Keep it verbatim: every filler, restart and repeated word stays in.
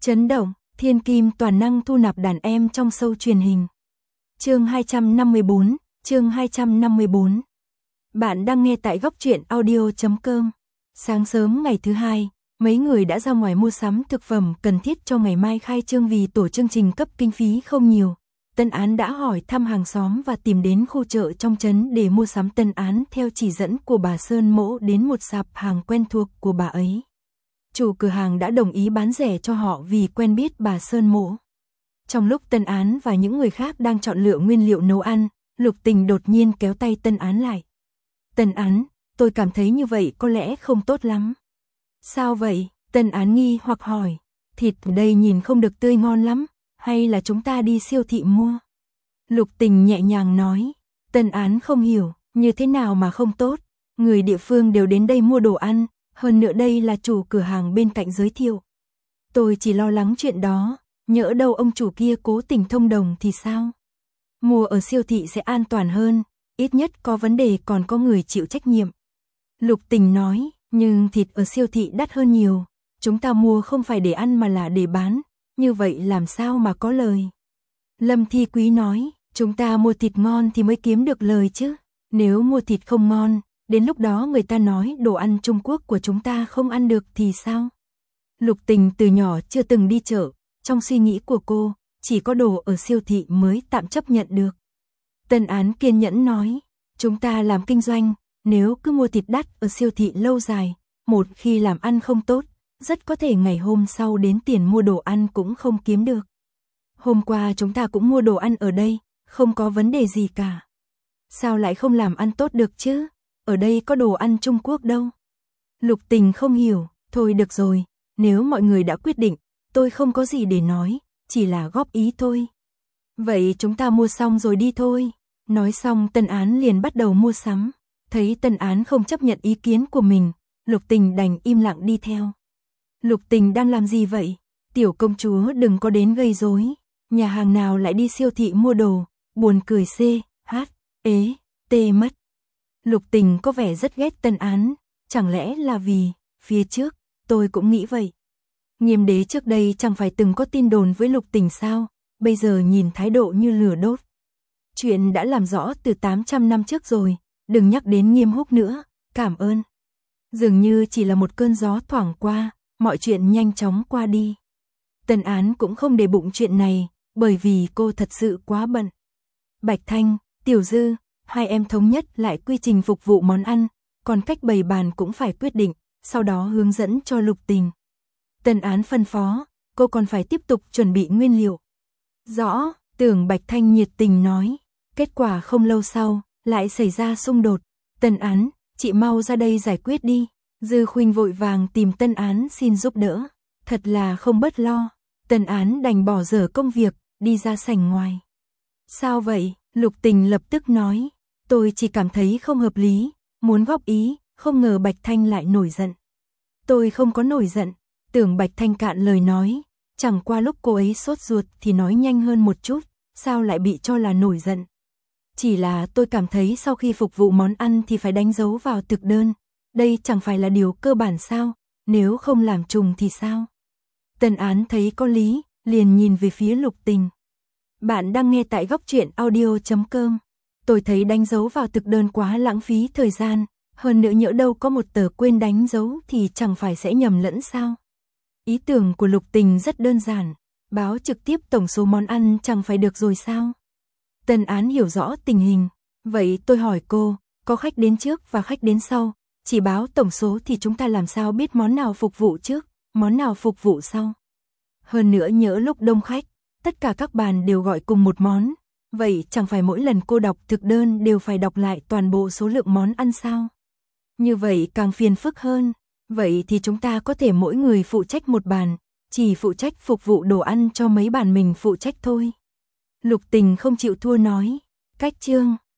Chấn động, thiên kim toàn năng thu nạp đàn em trong show truyền hình. Chương hai trăm năm mươi bốn, chương hai trăm năm mươi bốn. Bạn đang nghe tại góc truyện audio chấm com. Sáng sớm ngày thứ hai, mấy người đã ra ngoài mua sắm thực phẩm cần thiết cho ngày mai khai trương vì tổ chương trình cấp kinh phí không nhiều. Tân Án đã hỏi thăm hàng xóm và tìm đến khu chợ trong trấn để mua sắm. Tân Án theo chỉ dẫn của bà Sơn Mỗ đến một sạp hàng quen thuộc của bà ấy. Chủ cửa hàng đã đồng ý bán rẻ cho họ vì quen biết bà Sơn Mỗ. Trong lúc Tân Án và những người khác đang chọn lựa nguyên liệu nấu ăn, Lục Tình đột nhiên kéo tay Tân Án lại. Tân Án, tôi cảm thấy như vậy có lẽ không tốt lắm. Sao vậy? Tân Án nghi hoặc hỏi. Thịt ở đây nhìn không được tươi ngon lắm, hay là chúng ta đi siêu thị mua? Lục Tình nhẹ nhàng nói. Tân Án không hiểu, như thế nào mà không tốt? Người địa phương đều đến đây mua đồ ăn, hơn nữa đây là chủ cửa hàng bên cạnh giới thiệu. Tôi chỉ lo lắng chuyện đó, nhỡ đâu ông chủ kia cố tình thông đồng thì sao? Mua ở siêu thị sẽ an toàn hơn, ít nhất có vấn đề còn có người chịu trách nhiệm. Lục Tình nói, nhưng thịt ở siêu thị đắt hơn nhiều, chúng ta mua không phải để ăn mà là để bán, như vậy làm sao mà có lời? Lâm Thi Quý nói, chúng ta mua thịt ngon thì mới kiếm được lời chứ, nếu mua thịt không ngon, đến lúc đó người ta nói đồ ăn Trung Quốc của chúng ta không ăn được thì sao? Lục Tình từ nhỏ chưa từng đi chợ, trong suy nghĩ của cô, chỉ có đồ ở siêu thị mới tạm chấp nhận được. Tân Án kiên nhẫn nói, chúng ta làm kinh doanh, nếu cứ mua thịt đắt ở siêu thị lâu dài, một khi làm ăn không tốt, rất có thể ngày hôm sau đến tiền mua đồ ăn cũng không kiếm được. Hôm qua chúng ta cũng mua đồ ăn ở đây, không có vấn đề gì cả. Sao lại không làm ăn tốt được chứ? Ở đây có đồ ăn Trung Quốc đâu. Lục Tình không hiểu, thôi được rồi, nếu mọi người đã quyết định, tôi không có gì để nói, chỉ là góp ý thôi. Vậy chúng ta mua xong rồi đi thôi. Nói xong Tân Án liền bắt đầu mua sắm. Thấy Tân Án không chấp nhận ý kiến của mình, Lục Tình đành im lặng đi theo. Lục Tình đang làm gì vậy? Tiểu công chúa đừng có đến gây rối. Nhà hàng nào lại đi siêu thị mua đồ, buồn cười c, h, ế, tê mất. Lục Tình có vẻ rất ghét Tân Án, chẳng lẽ là vì, phía trước, tôi cũng nghĩ vậy. Nghiêm Đế trước đây chẳng phải từng có tin đồn với Lục Tình sao, bây giờ nhìn thái độ như lửa đốt. Chuyện đã làm rõ từ tám trăm năm trước rồi, đừng nhắc đến Nghiêm Húc nữa, cảm ơn. Dường như chỉ là một cơn gió thoảng qua, mọi chuyện nhanh chóng qua đi. Tân Án cũng không để bụng chuyện này, bởi vì cô thật sự quá bận. Bạch Thanh, Tiểu Dư, hai em thống nhất lại quy trình phục vụ món ăn, còn cách bày bàn cũng phải quyết định, sau đó hướng dẫn cho Lục Tình. Tân Án phân phó, cô còn phải tiếp tục chuẩn bị nguyên liệu. Rõ, Tưởng Bạch Thanh nhiệt tình nói. Kết quả không lâu sau, lại xảy ra xung đột. Tân Án, chị mau ra đây giải quyết đi. Dư Khuynh vội vàng tìm Tân Án xin giúp đỡ. Thật là không bớt lo. Tân Án đành bỏ dở công việc, đi ra sảnh ngoài. Sao vậy? Lục Tình lập tức nói. Tôi chỉ cảm thấy không hợp lý, muốn góp ý, không ngờ Bạch Thanh lại nổi giận. Tôi không có nổi giận. Tưởng Bạch Thanh cạn lời nói. Chẳng qua lúc cô ấy sốt ruột thì nói nhanh hơn một chút, sao lại bị cho là nổi giận. Chỉ là tôi cảm thấy sau khi phục vụ món ăn thì phải đánh dấu vào thực đơn. Đây chẳng phải là điều cơ bản sao, nếu không làm trùng thì sao? Tân Án thấy có lý, liền nhìn về phía Lục Tình. Bạn đang nghe tại góc truyện audio chấm com. Tôi thấy đánh dấu vào thực đơn quá lãng phí thời gian, hơn nữa nhỡ đâu có một tờ quên đánh dấu thì chẳng phải sẽ nhầm lẫn sao? Ý tưởng của Lục Tình rất đơn giản, báo trực tiếp tổng số món ăn chẳng phải được rồi sao? Tân Án hiểu rõ tình hình, vậy tôi hỏi cô, có khách đến trước và khách đến sau, chỉ báo tổng số thì chúng ta làm sao biết món nào phục vụ trước, món nào phục vụ sau? Hơn nữa nhỡ lúc đông khách, tất cả các bàn đều gọi cùng một món, vậy chẳng phải mỗi lần cô đọc thực đơn đều phải đọc lại toàn bộ số lượng món ăn sao? Như vậy càng phiền phức hơn. Vậy thì chúng ta có thể mỗi người phụ trách một bàn, chỉ phụ trách phục vụ đồ ăn cho mấy bàn mình phụ trách thôi. Lục Tình không chịu thua nói, cách chương,